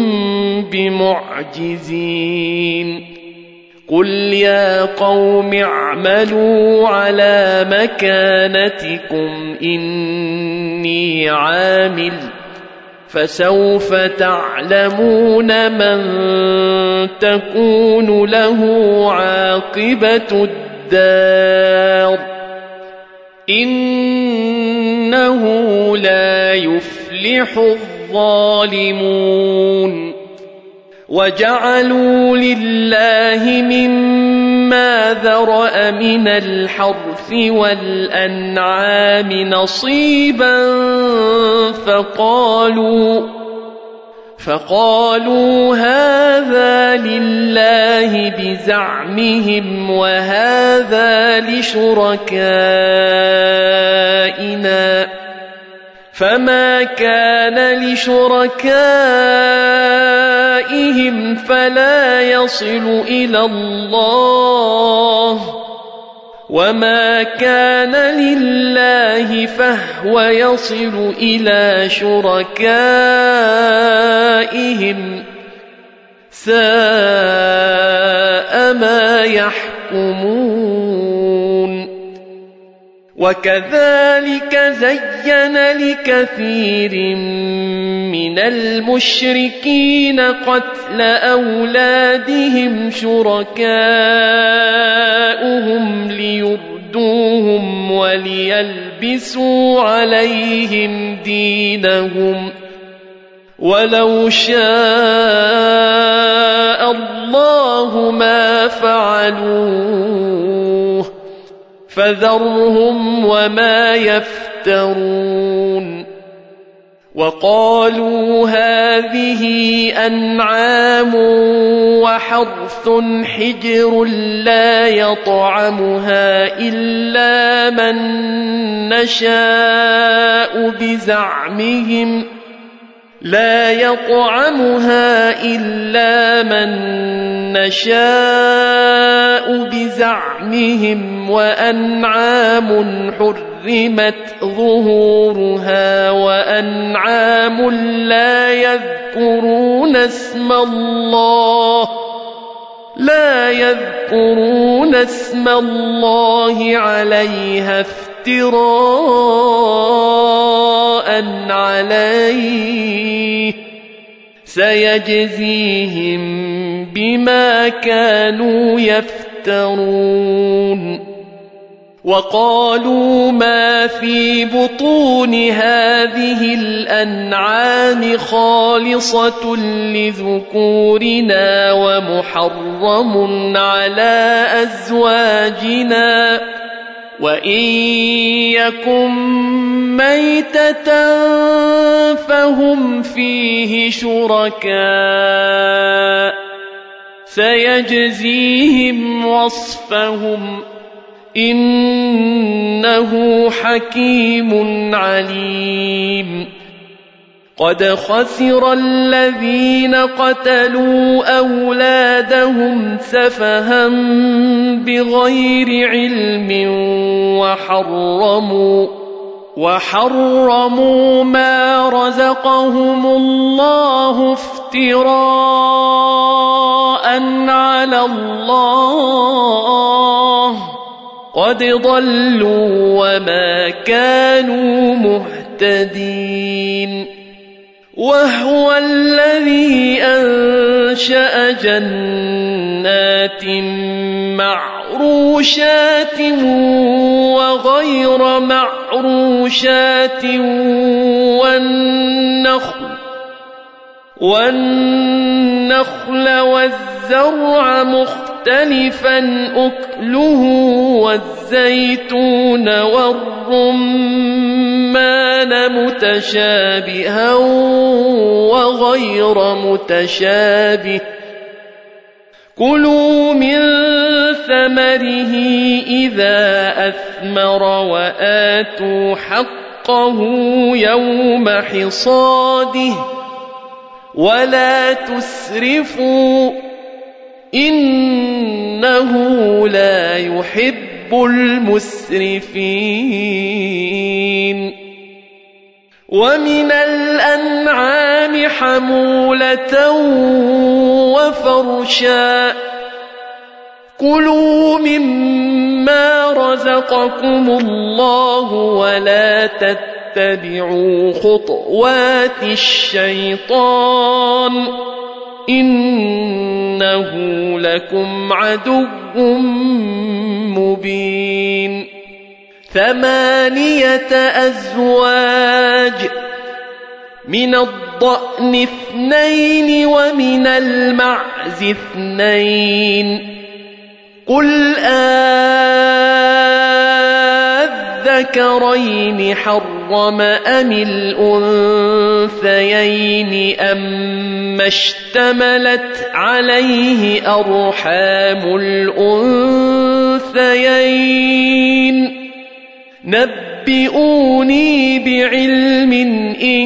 بمعجزين قل يا قوم اعملوا على مكانتكم إني عامل فسوف تعلمون من تكون له عاقبة الدار إنه لا يفلح الظالمون وجعلوا لله مما ذرأ من الحرث والأنعام نصيبا فقالوا هذا لله بزعمهم وهذا لشركائنا فما كان لشركائهم فلا يصل إلى الله وما كان لله فهو يصل إلى شركائهم ساء ما يحكمون وكذلك زين لكثير من المشركين قتل أولادهم شركاؤهم ليردوهم وليلبسوا عليهم دينهم ولو شاء الله ما فعلوه فذرهم وما يفترون وقالوا هذه أنعام وحرث حجر لا يطعمها إلا من نشاء بزعمهم وأنعام حرمت ظهورها وأنعام لا يذكرون اسم الله عليها افتراء عليه سيجزيهم بما كانوا يفترون وقالوا ما في بطون هذه الأنعام خالصة لذكورنا ومحرم على أزواجنا وإن يكن ميتة فهم فيه شركاء سيجزيهم وصفهم إنه حكيم عليم قد خسر الذين قتلوا أولادهم سفها بغير علم وحرموا ما رزقهم الله افتراء على الله قد ضلوا وما كانوا مهتدين وهو الذي أنشأ جنات معروشات وغير معروشات والنخل والزرع مختلفا أكله والزيتون والرمان متشابها وغير متشابه كلوا من ثمره إذا أثمر وآتوا حقه يوم حصاده ولا تسرفوا إنه لا يحب المسرفين ومن الأنعام حمولة وفرشا كلوا مما رزقكم الله ولا تتبعوا تتبعوا خطوات الشيطان إنه لكم عدو مبين 8 أزواج من الضأن 2 ومن المعز 2 قل أذكرين حرم أم الأنثيين أما اشتملت عليه أرحام الأنثيين نبئوني بعلم إن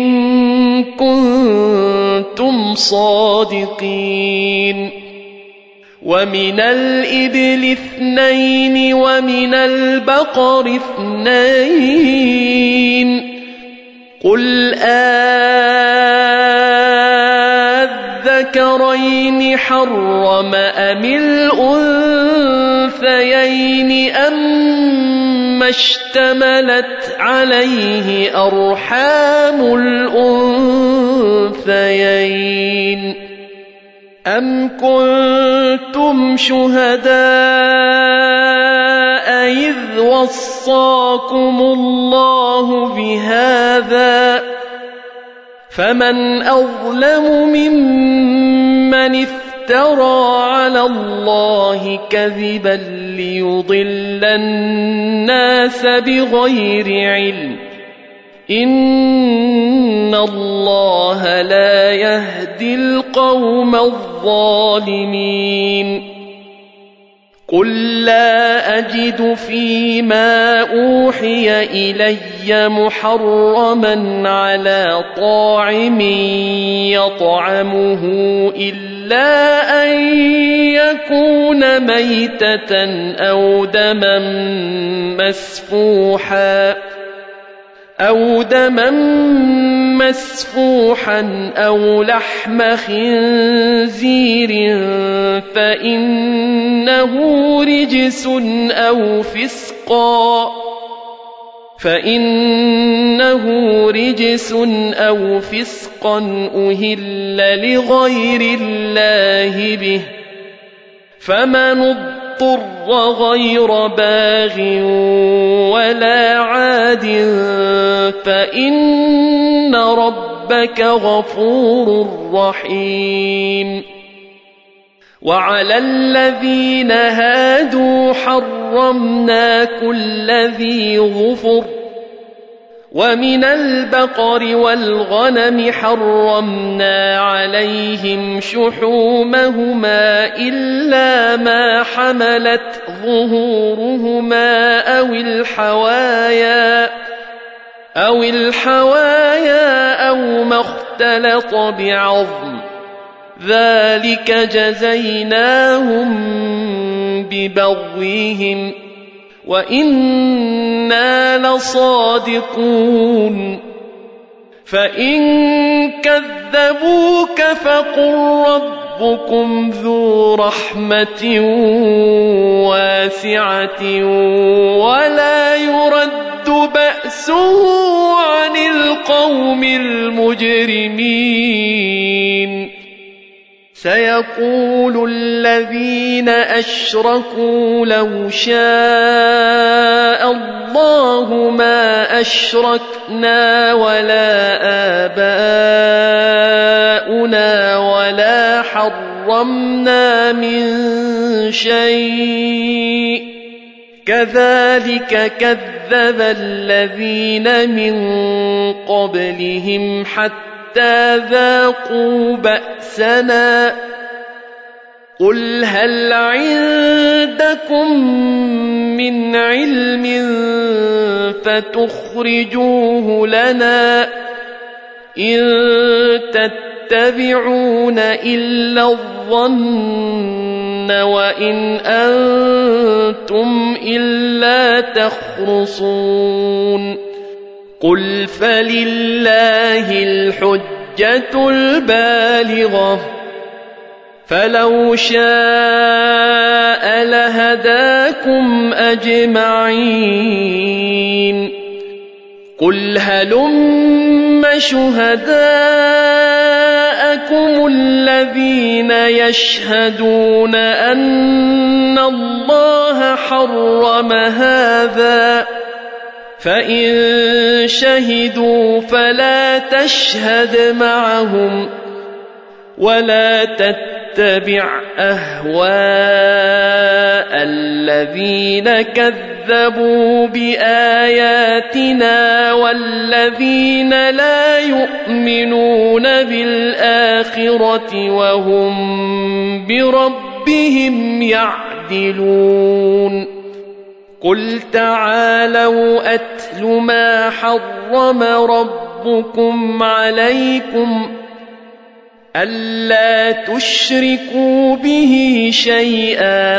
كنتم صادقين ومن الإبل 2 ومن البقر 2 قل أذكرين حرم أم الأنثيين أما اشتملت عليه أرحام الأنثيين أم كنتم شهداء إذ وصاكم الله بهذا فمن أظلم ممن افترى على الله كذبا ليضل الناس بغير علم إن الله لا يهدي القوم الظالمين قل لا أجد فيما أوحي إلي محرما على طاعم يطعمه إلا أن يكون ميتة أو دما مسفوحا أو لحم خنزير فإنه رجس أو فسقا أهل لغير الله به فمن اضطر غير باغ ولا عاد فإن ربك غفور رحيم وعلى الذين هادوا حرمنا كل ذي ظفر ومن البقر والغنم حرمنا عليهم شحومهما إلا ما حملت ظهورهما أو الحوايا أو ما اختلط بعظم ذلك جزيناهم ببغيهم وإنا لصادقون فإن كذبوك فقل ربكم ذو رحمة واسعة ولا يرد بأسه عن القوم المجرمين سيقول الذين أشركوا لو شاء الله ما أشركنا ولا آباؤنا ولا حرمنا من شيء كذلك كذب الذين من قبلهم حتى ذاقوا بأسنا قل هل عندكم من علم فتخرجوه لنا إن تتبعون إلا الظن وإن أنتم إلا تخرصون قل فلله الحجة البالغة فلو شاء لهداكم أجمعين قل هلم شهداءكم الذين يشهدون أن الله حرم هذا فإن شهدوا فلا تشهد معهم ولا تتبع أهواء الذين كذبوا بآياتنا والذين لا يؤمنون بالآخرة وهم بربهم يعدلون قل تعالوا أتل ما حرم ربكم عليكم ألا تشركوا به شيئا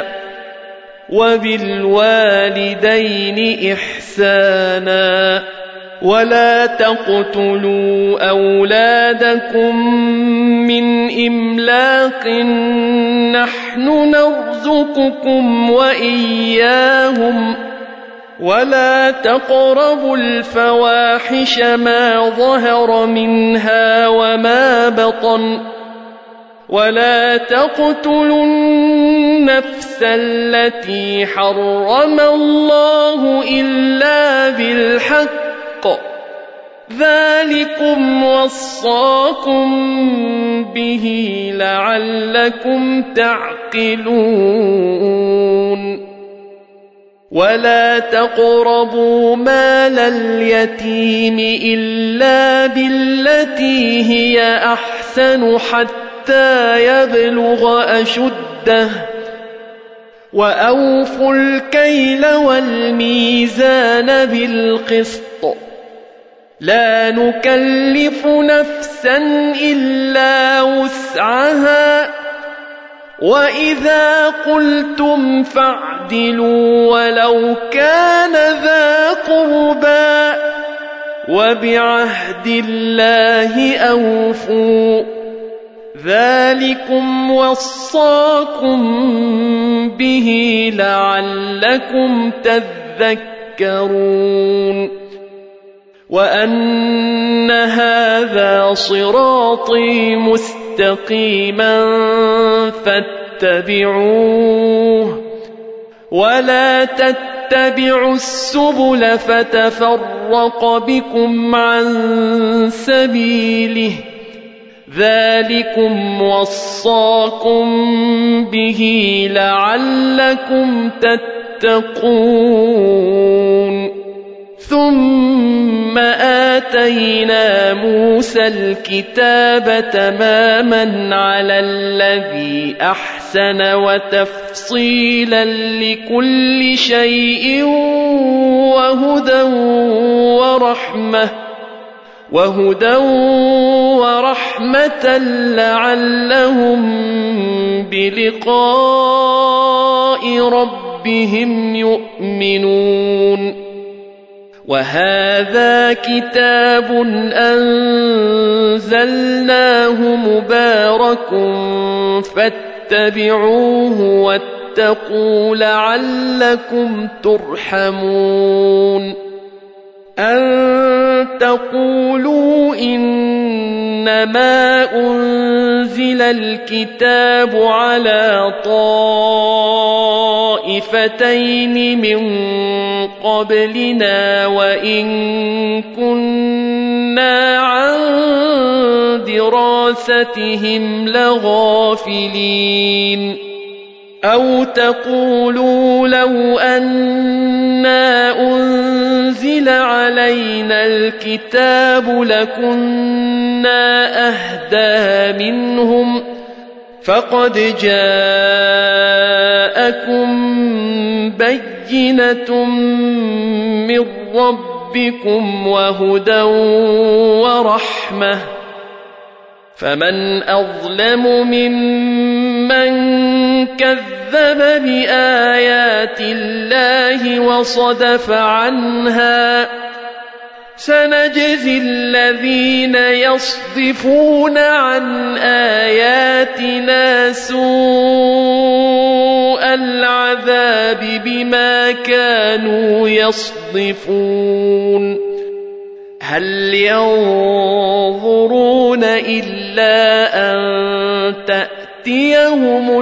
وبالوالدين إحسانا ولا تقتلوا أولادكم من إملاق نحن نرزقكم وإياهم ولا تقربوا الفواحش ما ظهر منها وما بطن ولا تقتلوا النفس التي حرم الله إلا بالحق ذلكم وصاكم به لعلكم تعقلون ولا تقربوا مال اليتيم إلا بالتي هي أحسن حتى يبلغ أشده وأوفوا الكيل والميزان بالقسط لا نكلف نفسا إلا وسعها وإذا قلتم فاعدلوا ولو كان ذا قربى وبعهد الله أوفوا ذلكم وصاكم به لعلكم تذكرون وأن هذا صراطي مستقيما فاتبعوه ولا تتبعوا السبل فتفرق بكم عن سبيله ذلكم وصاكم به لعلكم تتقون ثم آتينا موسى الكتاب تماما على الذي أحسن وتفصيلا لكل شيء وهدى ورحمة لعلهم بلقاء ربهم يؤمنون وهذا كتاب أنزلناه مبارك فاتبعوه واتقوا لعلكم ترحمون أن تقولوا إنما أنزل الكتاب على طائفتين من قبلنا وإن كنا عن دراستهم لغافلين أو تقولوا لو أنا أنزل علينا الكتاب لكنا أهدى منهم فقد جاءكم بينة من ربكم وهدى ورحمة فمن أظلم ممن كذب بآيات الله وصدف عنها سنجزي الذين يصدفون عن آياتنا سوء العذاب بما كانوا يصدفون هل ينظرون إلا أن تأتيهم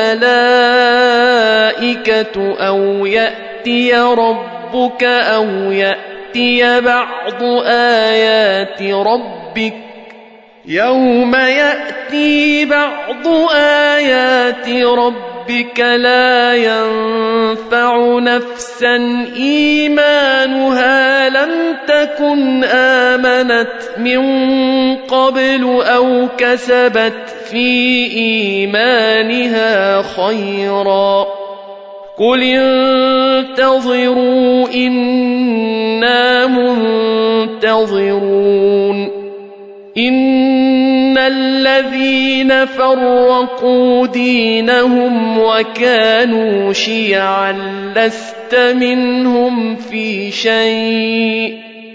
الملائكة أو يأتي ربك أو يأتي بعض آيات ربك يوم يأتي بعض آيات ربك لا ينفع نفسا إيمانها لم تكن آمنت من قبل أو كسبت في إيمانها خيرا قل انتظروا إنا منتظرون إن الذين فرقوا دينهم وكانوا شيعا لست منهم في شيء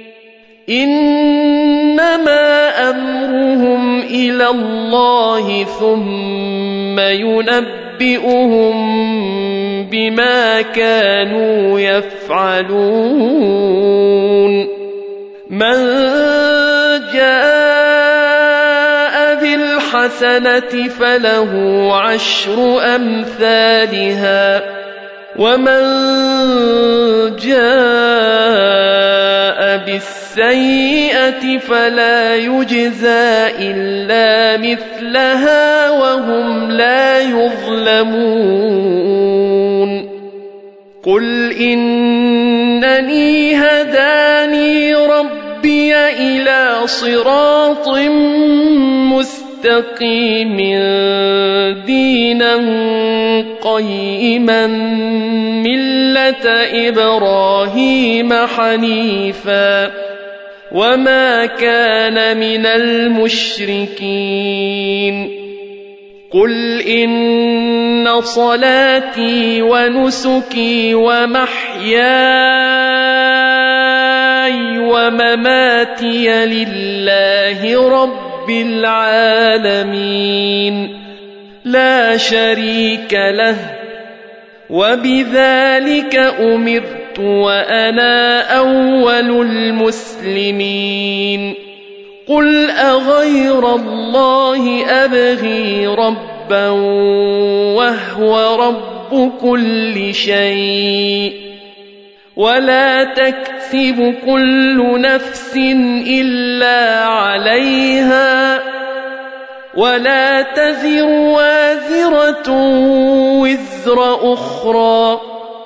إنما أمرهم إلى الله ثم ينبئهم بما كانوا يفعلون من جاء بالحسنة فله عشر أمثالها ومن جاء بالسيئة فلا يجزى إلا مثلها وهم لا يظلمون قل إنني هداني ربي إلى صراط مستقيم دينا قيما ملة إبراهيم حنيفا وما كان من المشركين قل إن صلاتي ونسكي ومحياي ومماتي لله رب العالمين لا شريك له وبذلك أمرت وأنا أول المسلمين قل أغير الله أبغي ربا وهو رب كل شيء ولا تكسب كل نفس إلا عليها ولا تزر وازرة وزر أخرى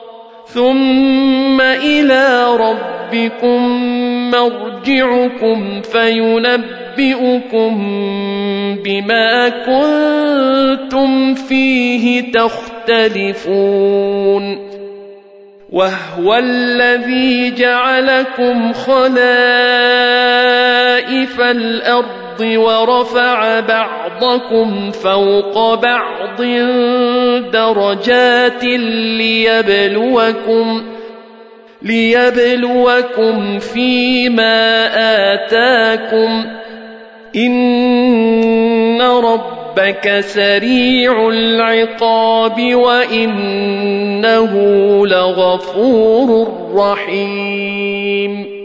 ثم إلى ربكم مرجعكم فينبئكم بما كنتم فيه تختلفون وهو الذي جعلكم خلائف الأرض ورفع بعضكم فوق بعض درجات ليبلوكم فيما آتاكم إن ربك سريع العقاب وإنه لغفور رحيم